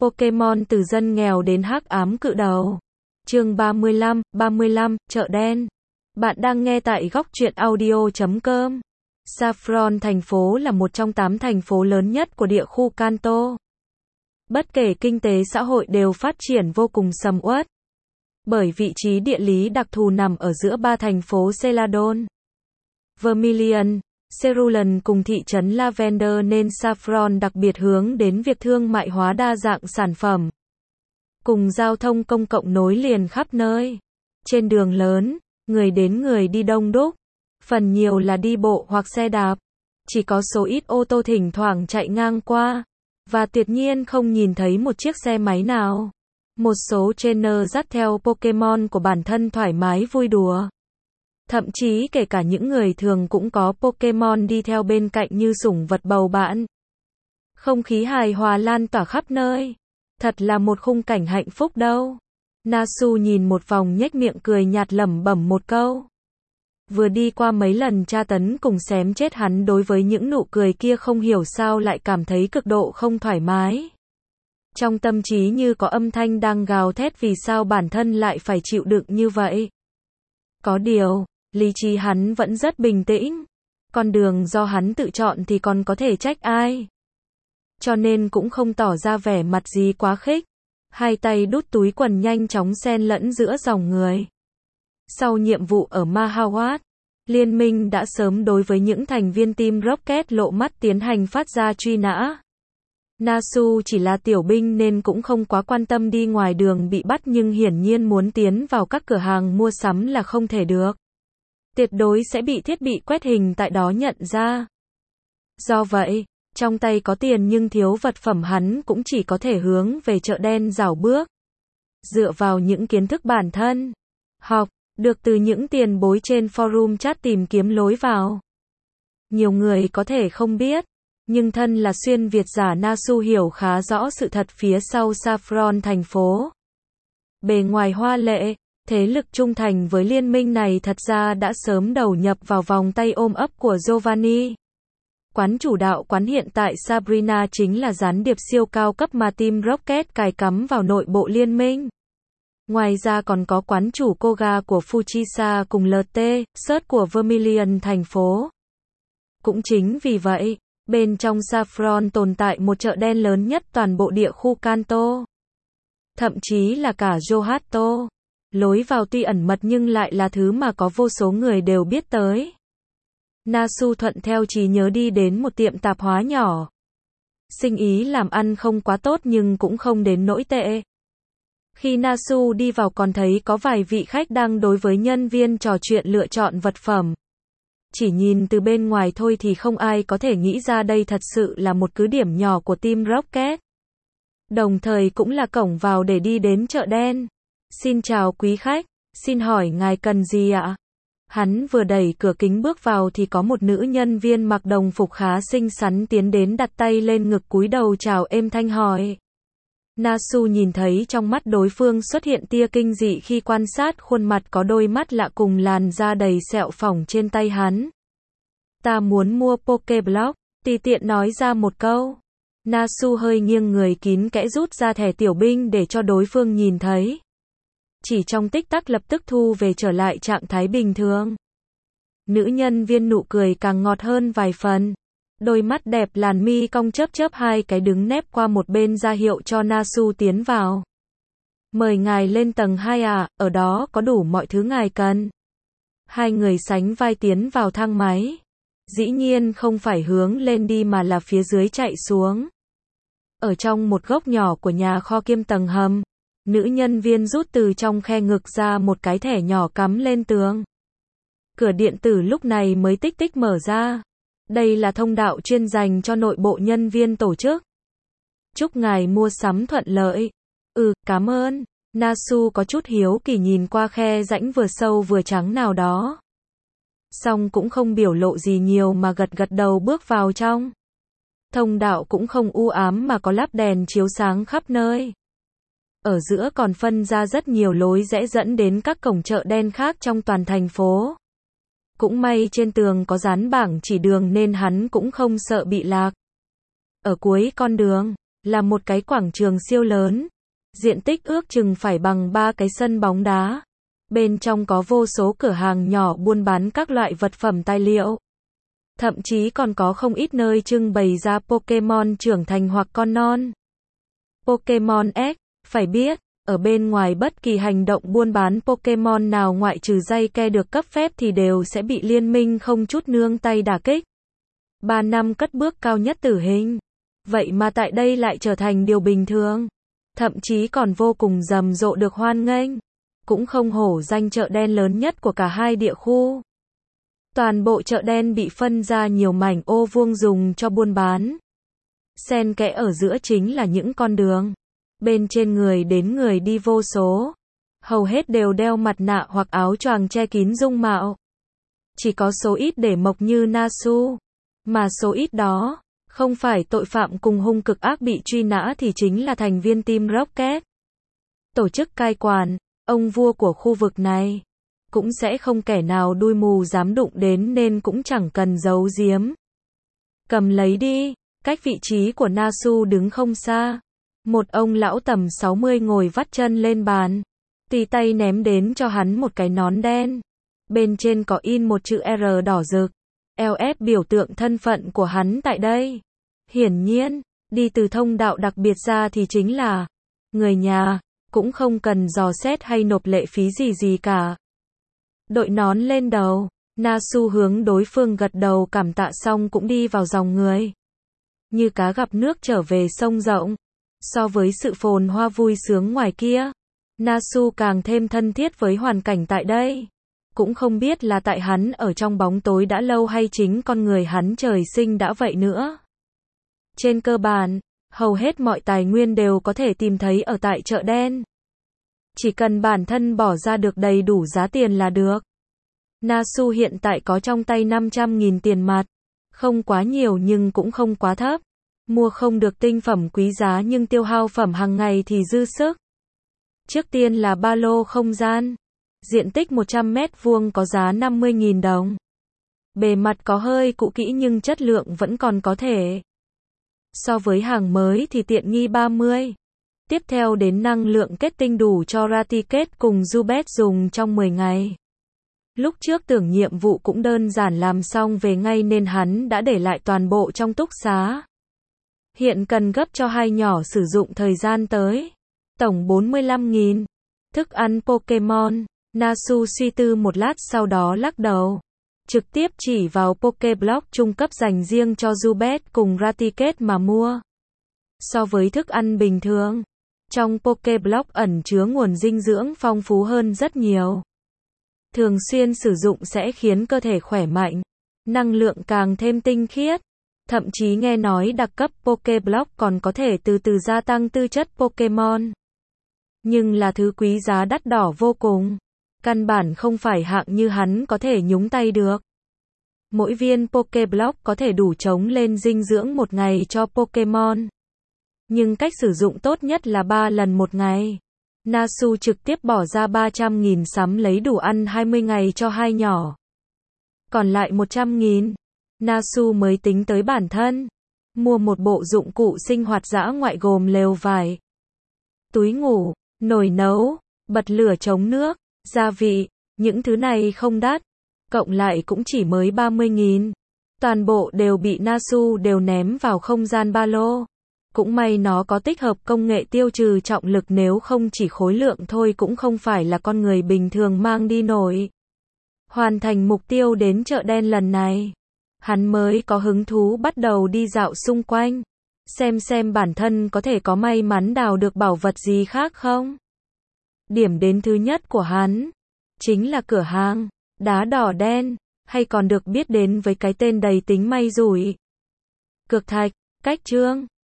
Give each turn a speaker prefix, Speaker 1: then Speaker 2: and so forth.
Speaker 1: Pokémon từ dân nghèo đến hắc ám cự đầu. Chương 35, chợ đen. Bạn đang nghe tại góc truyện audio.com. Saffron thành phố là một trong 8 thành phố lớn nhất của địa khu Kanto. Bất kể kinh tế xã hội đều phát triển vô cùng sầm uất. Bởi vị trí địa lý đặc thù nằm ở giữa 3 thành phố Celadon, Vermilion, Cerulean cùng thị trấn Lavender nên Saffron đặc biệt hướng đến việc thương mại hóa đa dạng sản phẩm. Cùng giao thông công cộng nối liền khắp nơi. Trên đường lớn, người đến người đi đông đúc. Phần nhiều là đi bộ hoặc xe đạp. Chỉ có số ít ô tô thỉnh thoảng chạy ngang qua. Và tuyệt nhiên không nhìn thấy một chiếc xe máy nào. Một số trainer dắt theo Pokémon của bản thân thoải mái vui đùa. Thậm chí kể cả những người thường cũng có Pokémon đi theo bên cạnh như sủng vật bầu bạn. Không khí hài hòa lan tỏa khắp nơi. Thật là một khung cảnh hạnh phúc đâu. Nasu nhìn một vòng nhếch miệng cười nhạt lẩm bẩm một câu. Vừa đi qua mấy lần tra tấn cùng xém chết hắn đối với những nụ cười kia không hiểu sao lại cảm thấy cực độ không thoải mái. Trong tâm trí như có âm thanh đang gào thét vì sao bản thân lại phải chịu đựng như vậy. Có điều, lý trí hắn vẫn rất bình tĩnh. Con đường do hắn tự chọn thì còn có thể trách ai. Cho nên cũng không tỏ ra vẻ mặt gì quá khích. Hai tay đút túi quần nhanh chóng xen lẫn giữa dòng người. Sau nhiệm vụ ở Mahawat, liên minh đã sớm đối với những thành viên team Rocket lộ mắt tiến hành phát ra truy nã. Nasu chỉ là tiểu binh nên cũng không quá quan tâm đi ngoài đường bị bắt nhưng hiển nhiên muốn tiến vào các cửa hàng mua sắm là không thể được. Tuyệt đối sẽ bị thiết bị quét hình tại đó nhận ra. Do vậy, trong tay có tiền nhưng thiếu vật phẩm hắn cũng chỉ có thể hướng về chợ đen rảo bước. Dựa vào những kiến thức bản thân, học, được từ những tiền bối trên forum chat tìm kiếm lối vào. Nhiều người có thể không biết, nhưng thân là xuyên Việt giả Nasu hiểu khá rõ sự thật phía sau Saffron thành phố. Bề ngoài hoa lệ, thế lực trung thành với liên minh này thật ra đã sớm đầu nhập vào vòng tay ôm ấp của Giovanni. Quán chủ đạo quán hiện tại Sabrina chính là gián điệp siêu cao cấp mà Team Rocket cài cắm vào nội bộ liên minh. Ngoài ra còn có quán chủ Koga của Fuchisa cùng LT, Search của Vermilion thành phố. Cũng chính vì vậy, bên trong Saffron tồn tại một chợ đen lớn nhất toàn bộ địa khu Kanto. Thậm chí là cả Johto. Lối vào tuy ẩn mật nhưng lại là thứ mà có vô số người đều biết tới. Nasu thuận theo trí nhớ đi đến một tiệm tạp hóa nhỏ. Sinh ý làm ăn không quá tốt nhưng cũng không đến nỗi tệ. Khi Nasu đi vào còn thấy có vài vị khách đang đối với nhân viên trò chuyện lựa chọn vật phẩm. Chỉ nhìn từ bên ngoài thôi thì không ai có thể nghĩ ra đây thật sự là một cứ điểm nhỏ của Team Rocket. Đồng thời cũng là cổng vào để đi đến chợ đen. Xin chào quý khách, xin hỏi ngài cần gì ạ? Hắn vừa đẩy cửa kính bước vào thì có một nữ nhân viên mặc đồng phục khá xinh xắn tiến đến đặt tay lên ngực cúi đầu chào êm thanh hỏi. Nasu nhìn thấy trong mắt đối phương xuất hiện tia kinh dị khi quan sát khuôn mặt có đôi mắt lạ cùng làn da đầy sẹo phỏng trên tay hắn. Ta muốn mua Pokéblock, tùy tiện nói ra một câu. Nasu hơi nghiêng người kín kẽ rút ra thẻ tiểu binh để cho đối phương nhìn thấy. Chỉ trong tích tắc lập tức thu về trở lại trạng thái bình thường. Nữ nhân viên nụ cười càng ngọt hơn vài phần. Đôi mắt đẹp làn mi cong chớp chớp hai cái đứng nép qua một bên ra hiệu cho Nasu tiến vào. Mời ngài lên tầng 2 à, ở đó có đủ mọi thứ ngài cần. Hai người sánh vai tiến vào thang máy. Dĩ nhiên không phải hướng lên đi mà là phía dưới chạy xuống. Ở trong một góc nhỏ của nhà kho kiêm tầng hầm. Nữ nhân viên rút từ trong khe ngực ra một cái thẻ nhỏ cắm lên tường. Cửa điện tử lúc này mới tích tích mở ra. Đây là thông đạo chuyên dành cho nội bộ nhân viên tổ chức. Chúc ngài mua sắm thuận lợi. Cảm ơn. Nasu có chút hiếu kỳ nhìn qua khe rãnh vừa sâu vừa trắng nào đó. Song cũng không biểu lộ gì nhiều mà gật gật đầu bước vào trong. Thông đạo cũng không u ám mà có lắp đèn chiếu sáng khắp nơi. Ở giữa còn phân ra rất nhiều lối rẽ dẫn đến các cổng chợ đen khác trong toàn thành phố. Cũng may trên tường có dán bảng chỉ đường nên hắn cũng không sợ bị lạc. Ở cuối con đường, là một cái quảng trường siêu lớn. Diện tích ước chừng phải bằng 3 cái sân bóng đá. Bên trong có vô số cửa hàng nhỏ buôn bán các loại vật phẩm tài liệu. Thậm chí còn có không ít nơi trưng bày ra Pokémon trưởng thành hoặc con non. Pokémon X, phải biết, ở bên ngoài bất kỳ hành động buôn bán Pokémon nào ngoại trừ dây ke được cấp phép thì đều sẽ bị liên minh không chút nương tay đả kích. 3 năm cất bước cao nhất tử hình. Vậy mà tại đây lại trở thành điều bình thường. Thậm chí còn vô cùng rầm rộ được hoan nghênh. Cũng không hổ danh chợ đen lớn nhất của cả hai địa khu. Toàn bộ chợ đen bị phân ra nhiều mảnh ô vuông dùng cho buôn bán. Xen kẽ ở giữa chính là những con đường. Bên trên người đến người đi vô số. Hầu hết đều đeo mặt nạ hoặc áo choàng che kín dung mạo. Chỉ có số ít để mộc như Nasu. Mà số ít đó, không phải tội phạm cùng hung cực ác bị truy nã thì chính là thành viên Team Rocket. Tổ chức cai quản, ông vua của khu vực này. Cũng sẽ không kẻ nào đuôi mù dám đụng đến nên cũng chẳng cần giấu giếm. Cầm lấy đi, cách vị trí của Nasu đứng không xa. Một ông lão tầm 60 ngồi vắt chân lên bàn. Tì tay ném đến cho hắn một cái nón đen. Bên trên có in một chữ R đỏ rực. LF biểu tượng thân phận của hắn tại đây. Hiển nhiên, đi từ thông đạo đặc biệt ra thì chính là người nhà, cũng không cần dò xét hay nộp lệ phí gì cả. Đội nón lên đầu, Nasu hướng đối phương gật đầu cảm tạ xong cũng đi vào dòng người. Như cá gặp nước trở về sông rộng. So với sự phồn hoa vui sướng ngoài kia, Nasu càng thêm thân thiết với hoàn cảnh tại đây. Cũng không biết là tại hắn ở trong bóng tối đã lâu hay chính con người hắn trời sinh đã vậy nữa. Trên cơ bản, hầu hết mọi tài nguyên đều có thể tìm thấy ở tại chợ đen. Chỉ cần bản thân bỏ ra được đầy đủ giá tiền là được. Nasu hiện tại có trong tay 500.000 tiền mặt. Không quá nhiều nhưng cũng không quá thấp. Mua không được tinh phẩm quý giá nhưng tiêu hao phẩm hàng ngày thì dư sức. Trước tiên là ba lô không gian. Diện tích 100 mét vuông có giá 50.000 đồng. Bề mặt có hơi cũ kỹ nhưng chất lượng vẫn còn có thể. So với hàng mới thì tiện nghi 30. Tiếp theo đến năng lượng kết tinh đủ cho Raticate cùng Zubat dùng trong 10 ngày. Lúc trước tưởng nhiệm vụ cũng đơn giản làm xong về ngay nên hắn đã để lại toàn bộ trong túc xá. Hiện cần gấp cho hai nhỏ sử dụng thời gian tới. Tổng 45.000. Thức ăn Pokemon. Nasu suy tư một lát sau đó lắc đầu. Trực tiếp chỉ vào Pokéblock trung cấp dành riêng cho Zubat cùng Raticate mà mua. So với thức ăn bình thường, trong Pokéblock ẩn chứa nguồn dinh dưỡng phong phú hơn rất nhiều. Thường xuyên sử dụng sẽ khiến cơ thể khỏe mạnh, năng lượng càng thêm tinh khiết. Thậm chí nghe nói đặc cấp Pokéblock còn có thể từ từ gia tăng tư chất Pokemon. Nhưng là thứ quý giá đắt đỏ vô cùng. Căn bản không phải hạng như hắn có thể nhúng tay được. Mỗi viên Pokéblock có thể đủ chống lên dinh dưỡng một ngày cho Pokemon. Nhưng cách sử dụng tốt nhất là 3 lần một ngày. Nasu trực tiếp bỏ ra 300.000 sắm lấy đủ ăn 20 ngày cho hai nhỏ. Còn lại 100.000. Nasu mới tính tới bản thân. Mua một bộ dụng cụ sinh hoạt dã ngoại gồm lều vải, túi ngủ, nồi nấu, bật lửa chống nước, gia vị, những thứ này không đắt. Cộng lại cũng chỉ mới 30.000. Toàn bộ đều bị Nasu đều ném vào không gian ba lô. Cũng may nó có tích hợp công nghệ tiêu trừ trọng lực nếu không chỉ khối lượng thôi cũng không phải là con người bình thường mang đi nổi. Hoàn thành mục tiêu đến chợ đen lần này. Hắn mới có hứng thú bắt đầu đi dạo xung quanh. Xem bản thân có thể có may mắn đào được bảo vật gì khác không. Điểm đến thứ nhất của hắn chính là cửa hàng đá đỏ đen, hay còn được biết đến với cái tên đầy tính may rủi. Cược thạch, cách chương.